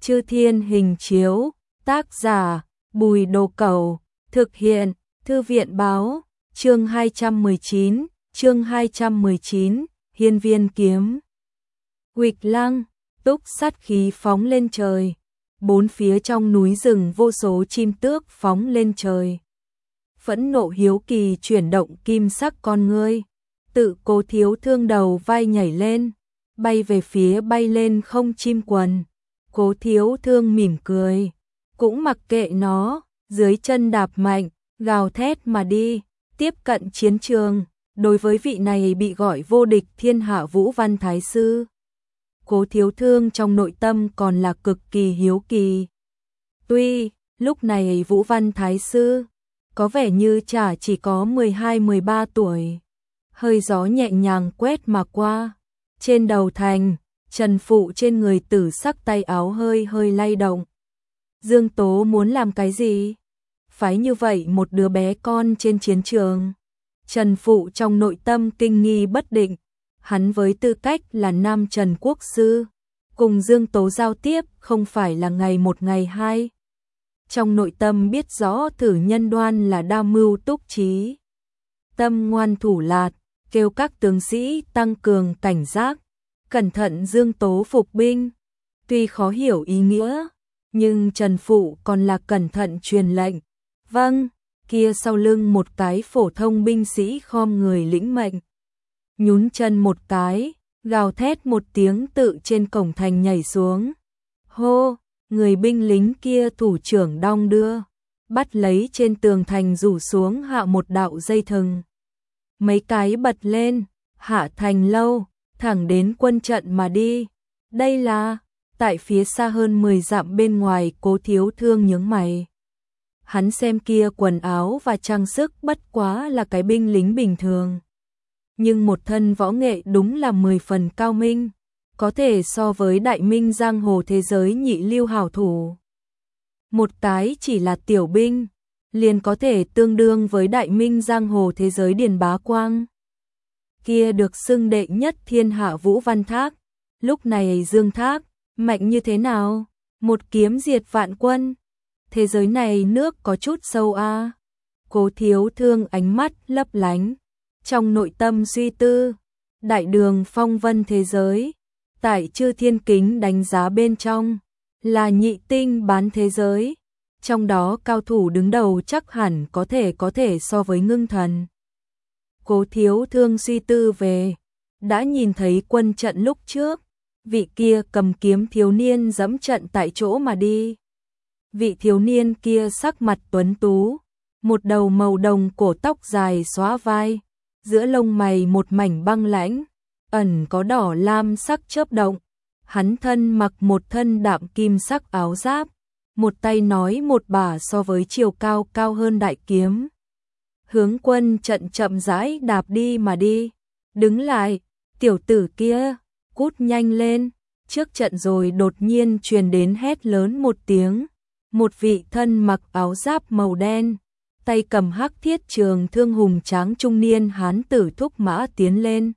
Chư Thiên Hình Chiếu, tác giả, Bùi Đồ Cẩu, thực hiện, Thư viện Báo, chương 219, Hiên Viên Kiếm. Huỵch Lăng, túc sát khí phóng lên trời, bốn phía trong núi rừng vô số chim tước phóng lên trời. Phẫn nộ hiếu kỳ chuyển động kim sắc con ngươi, tự Cố Thiếu Thương đầu vai nhảy lên, bay về phía bay lên không chim quần. Cố Thiếu Thương mỉm cười, cũng mặc kệ nó, dưới chân đạp mạnh, gào thét mà đi, tiếp cận chiến trường. Đối với vị này bị gọi vô địch thiên hạ Vũ Văn Thái Sư, Cố Thiếu Thương trong nội tâm còn là cực kỳ hiếu kỳ. Tuy lúc này Vũ Văn Thái Sư có vẻ như chả chỉ có 12-13 tuổi. Hơi gió nhẹ nhàng quét mà qua, trên đầu thành, trần phụ trên người tử sắc tay áo hơi hơi lay động. Dương Tố muốn làm cái gì? Phái như vậy một đứa bé con trên chiến trường. Trần phụ trong nội tâm kinh nghi bất định, hắn với tư cách là Nam Trần Quốc Sư, cùng Dương Tố giao tiếp không phải là ngày một ngày hai. Trong nội tâm biết rõ Thử Nhân Đoan là đa mưu túc trí, tâm ngoan thủ lạt, kêu các tướng sĩ tăng cường cảnh giác, cẩn thận Dương Tố phục binh. Tuy khó hiểu ý nghĩa, nhưng Trần phụ còn là cẩn thận truyền lệnh. Vâng. Kia sau lưng một cái phổ thông binh sĩ khom người lĩnh mệnh, nhún chân một cái, gào thét một tiếng tự trên cổng thành nhảy xuống. Hô, người binh lính kia thủ trưởng đong đưa, bắt lấy trên tường thành rủ xuống hạ một đạo dây thừng. Mấy cái bật lên, hạ thành lâu, thẳng đến quân trận mà đi. Đây là, tại phía xa hơn 10 dặm bên ngoài. Cố Thiếu Thương nhướng mày. Hắn xem kia quần áo và trang sức bất quá là cái binh lính bình thường, nhưng một thân võ nghệ đúng là 10 phần cao minh, có thể so với đại minh giang hồ thế giới nhị lưu hảo thủ. Một cái chỉ là tiểu binh, liền có thể tương đương với đại minh giang hồ thế giới Điền Bá Quang. Kia được xưng đệ nhất thiên hạ Vũ Văn Thác, lúc này Dương Thác, mạnh như thế nào? Một kiếm diệt vạn quân. Thế giới này nước có chút sâu a. Cố Thiếu Thương ánh mắt lấp lánh, trong nội tâm suy tư, đại đường phong vân thế giới, tại Chư Thiên Kính đánh giá bên trong, là nhị tinh bán thế giới, trong đó cao thủ đứng đầu chắc hẳn có thể so với Ngưng Thần. Cố Thiếu Thương suy tư về, đã nhìn thấy quân trận lúc trước, vị kia cầm kiếm thiếu niên dẫm trận tại chỗ mà đi. Vị thiếu niên kia sắc mặt tuấn tú, một đầu màu đồng cổ tóc dài xóa vai, giữa lông mày một mảnh băng lãnh, ẩn có đỏ lam sắc chớp động. Hắn thân mặc một thân đạm kim sắc áo giáp, một tay nói một bả so với chiều cao cao hơn đại kiếm. Hướng quân trận chậm rãi đạp đi mà đi. Đứng lại, tiểu tử kia, cút nhanh lên. Trước trận rồi đột nhiên truyền đến hét lớn một tiếng. Một vị thân mặc áo giáp màu đen, tay cầm hắc thiết trường thương hùng tráng trung niên hán tử thúc mã tiến lên.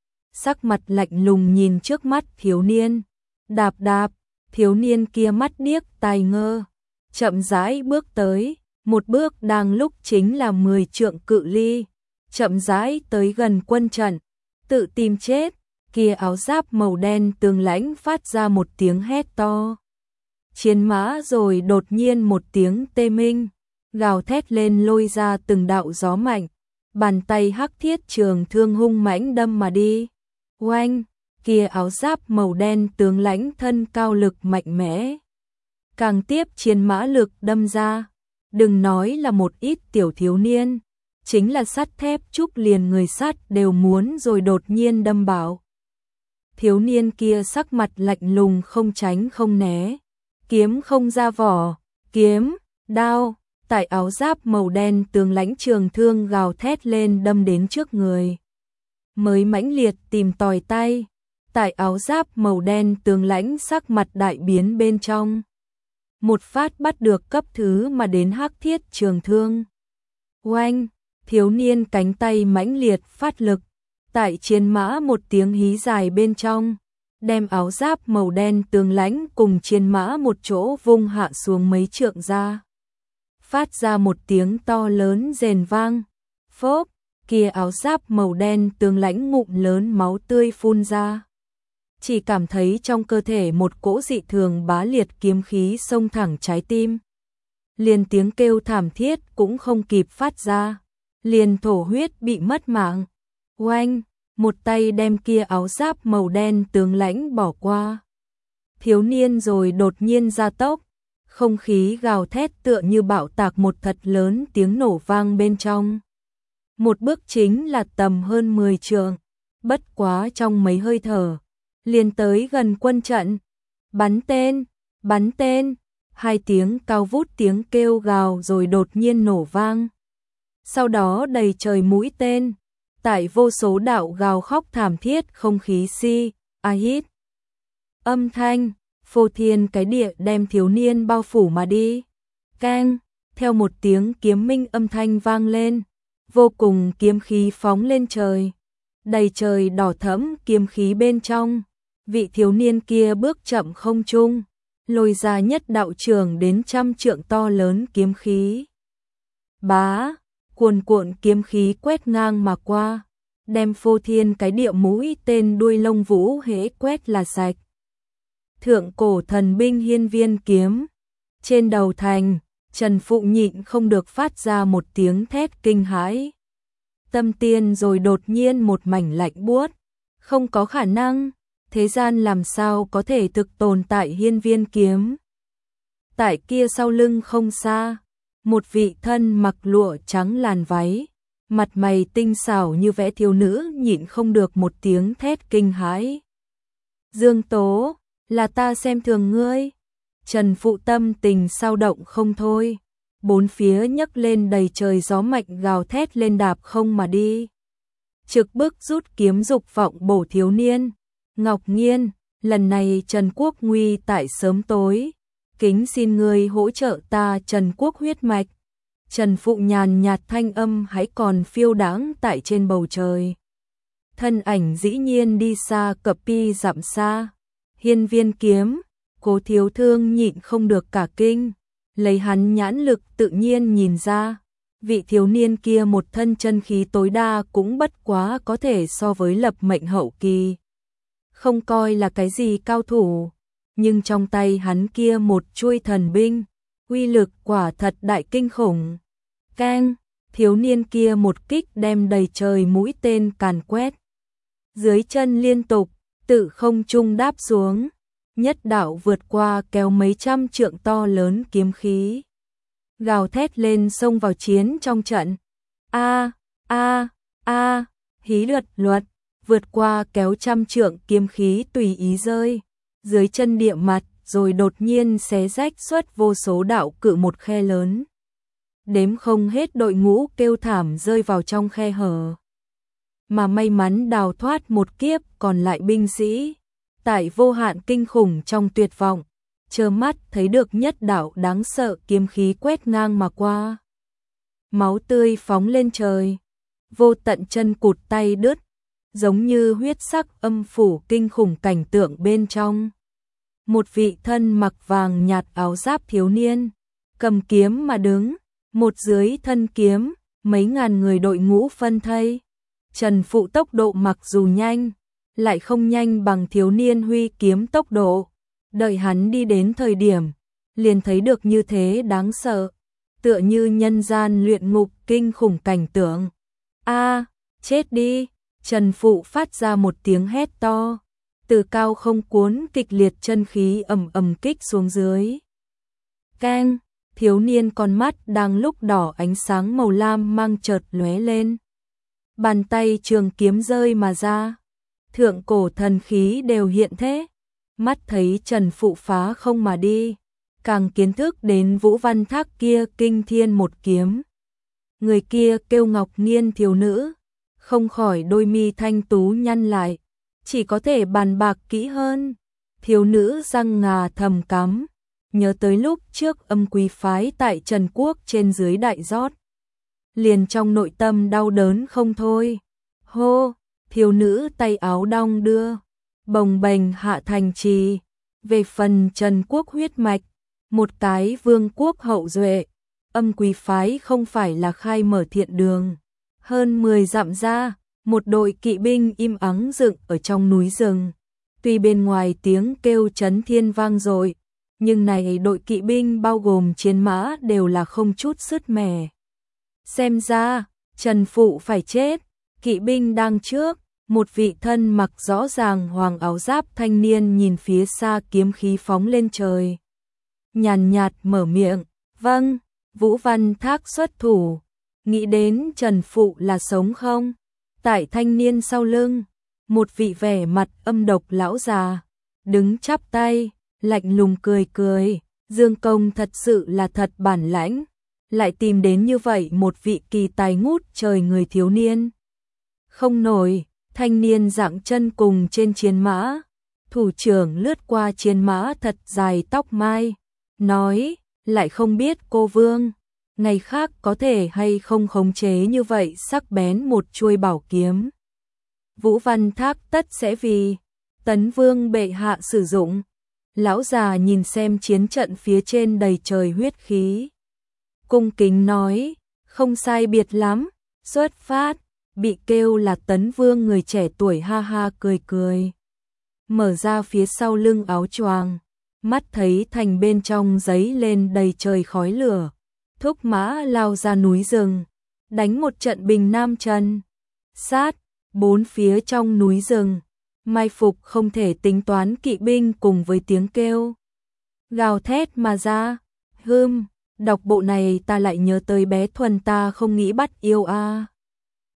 Sắc mặt lạnh lùng nhìn trước mắt thiếu niên, đạp đạp, thiếu niên kia mắt điếc tai ngơ, chậm rãi bước tới, một bước đang lúc chính là 10 trượng cự ly, chậm rãi tới gần quân trận, tự tìm chết. Kia áo giáp màu đen tướng lãnh phát ra một tiếng hét to. Chiến mã rồi đột nhiên một tiếng tê minh, gào thét lên lôi ra từng đạo gió mạnh, bàn tay hắc thiết trường thương hung mãnh đâm mà đi. Oanh, kia áo giáp màu đen tướng lãnh thân cao lực mạnh mẽ, càng tiếp chiến mã lực đâm ra, đừng nói là một ít tiểu thiếu niên, chính là sắt thép trúc liền người sắt đều muốn rồi đột nhiên đâm bảo. Thiếu niên kia sắc mặt lạnh lùng không tránh không né, kiếm không ra vỏ, kiếm, đao, tại áo giáp màu đen tướng lãnh trường thương gào thét lên đâm đến trước người. Mới mãnh liệt tìm tòi tay, tại áo giáp màu đen tướng lãnh sắc mặt đại biến bên trong. Một phát bắt được cấp thứ mà đến hắc thiết trường thương. Oanh, thiếu niên cánh tay mãnh liệt phát lực, tại chiến mã một tiếng hí dài bên trong, đem áo giáp màu đen tướng lãnh cùng chiến mã một chỗ vung hạ xuống mấy trượng ra. Phát ra một tiếng to lớn rền vang, phốp, kia áo giáp màu đen tướng lãnh ngụm lớn máu tươi phun ra. Chỉ cảm thấy trong cơ thể một cỗ dị thường bá liệt kiếm khí xông thẳng trái tim. Liền tiếng kêu thảm thiết cũng không kịp phát ra, liền thổ huyết bị mất mạng. Oanh, một tay đem kia áo giáp màu đen tướng lãnh bỏ qua. Thiếu niên rồi đột nhiên gia tốc, không khí gào thét tựa như bạo tạc một thật lớn tiếng nổ vang bên trong. Một bước chính là tầm hơn 10 trượng, bất quá trong mấy hơi thở, liền tới gần quân trận. Bắn tên, hai tiếng cao vút tiếng kêu gào rồi đột nhiên nổ vang. Sau đó đầy trời mũi tên, tại vô số đạo gào khóc thảm thiết không khí hít. Âm thanh, phô thiên cái địa đem thiếu niên bao phủ mà đi. Keng, theo một tiếng kiếm minh âm thanh vang lên, vô cùng kiếm khí phóng lên trời. Đầy trời đỏ thẫm kiếm khí bên trong, vị thiếu niên kia bước chậm không trung, lôi ra nhất đạo trường đến 100 trượng to lớn kiếm khí. Bá, cuồn cuộn kiếm khí quét ngang mà qua, đem phô thiên cái địa mũi tên đuôi lông vũ hễ quét là sạch. Thượng cổ thần binh hiên viên kiếm. Trên đầu thành, Trần Phụ nhịn không được phát ra một tiếng thét kinh hãi. Tâm tiên rồi đột nhiên một mảnh lạnh buốt. Không có khả năng, thế gian làm sao có thể thực tồn tại hiên viên kiếm. Tại kia sau lưng không xa, một vị thân mặc lụa trắng làn váy, mặt mày tinh xảo như vẽ thiếu nữ nhịn không được một tiếng thét kinh hãi. Dương Tố, là ta xem thường ngươi. Trần Phụ tâm tình sao động không thôi, bốn phía nhấc lên đầy trời gió mạnh gào thét lên đạp không mà đi. Trực bức rút kiếm dục vọng bổ thiếu niên. Ngọc Nghiên, lần này Trần Quốc nguy tại sớm tối, kính xin ngươi hỗ trợ ta Trần Quốc huyết mạch. Trần Phụ nhàn nhạt thanh âm hãy còn phiêu đãng tại trên bầu trời. Thân ảnh dĩ nhiên đi xa cập pi dặm xa. Hiên viên kiếm, Cố Thiếu Thương nhịn không được cả kinh, lấy hắn nhãn lực tự nhiên nhìn ra, vị thiếu niên kia một thân chân khí tối đa cũng bất quá có thể so với lập mệnh hậu kỳ. Không coi là cái gì cao thủ, nhưng trong tay hắn kia một chuôi thần binh, uy lực quả thật đại kinh khủng. Keng, thiếu niên kia một kích đem đầy trời mũi tên càn quét. Dưới chân liên tục, tự không trung đáp xuống, nhất đạo vượt qua kéo mấy trăm trượng to lớn kiếm khí. Gào thét lên xông vào chiến trong trận. Hí luật, vượt qua kéo trăm trượng kiếm khí tùy ý rơi. Dưới chân địa mặt rồi đột nhiên xé rách xuất vô số đạo cự một khe lớn. Đếm không hết đội ngũ kêu thảm rơi vào trong khe hở. Mà may mắn đào thoát một kiếp còn lại binh sĩ, tại vô hạn kinh khủng trong tuyệt vọng, trơ mắt thấy được nhất đạo đáng sợ kiếm khí quét ngang mà qua. Máu tươi phóng lên trời, vô tận chân cụt tay đứt, giống như huyết sắc âm phủ kinh khủng cảnh tượng bên trong. Một vị thân mặc vàng nhạt áo giáp thiếu niên, cầm kiếm mà đứng, một dưới thân kiếm, mấy ngàn người đội ngũ phân thây. Trần Phụ tốc độ mặc dù nhanh, lại không nhanh bằng thiếu niên huy kiếm tốc độ. Đợi hắn đi đến thời điểm, liền thấy được như thế đáng sợ, tựa như nhân gian luyện ngục kinh khủng cảnh tượng. Chết đi! Trần Phụ phát ra một tiếng hét to, từ cao không cuốn kịch liệt chân khí ầm ầm kích xuống dưới. Keng! Thiếu niên con mắt đang lúc đỏ ánh sáng màu lam mang chợt lóe lên. Bàn tay trường kiếm rơi mà ra, thượng cổ thần khí đều hiện thế. Mắt thấy Trần Phụ phá không mà đi, càng kiến thức đến Vũ Văn Thác kia kinh thiên một kiếm. Người kia kêu Ngọc Nghiên thiếu nữ, không khỏi đôi mi thanh tú nhăn lại, chỉ có thể bàn bạc kỹ hơn. Thiếu nữ răng ngà thầm cắm, nhớ tới lúc trước âm quý phái tại Trần Quốc trên dưới đại rót. Liền trong nội tâm đau đớn không thôi. Hô, thiếu nữ tay áo đong đưa, bồng bềnh hạ thành trì. Về phần Trần Quốc huyết mạch, một cái vương quốc hậu duệ, Âm Quý phái không phải là khai mở thiện đường. Hơn 10 dặm ra, một đội kỵ binh im ắng dựng ở trong núi rừng. Tuy bên ngoài tiếng kêu chấn thiên vang dội, nhưng này đội kỵ binh bao gồm chiến mã đều là không chút sứt mẻ. Xem ra, Trần Phụ phải chết. Kỵ binh đang trước, một vị thân mặc rõ ràng hoàng áo giáp thanh niên nhìn phía xa kiếm khí phóng lên trời. Nhàn nhạt mở miệng, vâng, Vũ Văn Thác xuất thủ. Nghĩ đến Trần Phụ là sống không? Tại thanh niên sau lưng, một vị vẻ mặt âm độc lão già, đứng chắp tay, lạnh lùng cười cười. Dương Công thật sự là thật bản lãnh, lại tìm đến như vậy một vị kỳ tài ngút trời người thiếu niên. Không nổi, thanh niên dạng chân cùng trên chiến mã, thủ trưởng lướt qua chiến mã thật dài tóc mai, nói, lại không biết cô vương, ngày khác có thể hay không khống chế như vậy sắc bén một chuôi bảo kiếm. Vũ Văn Thác tất sẽ vì Tấn Vương bệ hạ sử dụng. Lão già nhìn xem chiến trận phía trên đầy trời huyết khí, cung kính nói, không sai biệt lắm, xuất phát. Bị kêu là Tấn Vương người trẻ tuổi ha ha cười cười, mở ra phía sau lưng áo choàng, mắt thấy thành bên trong giấy lên đầy trời khói lửa, thúc mã lao ra núi rừng, đánh một trận bình nam trần sát. Bốn phía trong núi rừng, mai phục không thể tính toán kỵ binh cùng với tiếng kêu gào thét mà ra. Đọc bộ này ta lại nhớ tới bé Thuần ta không nghĩ bắt yêu a.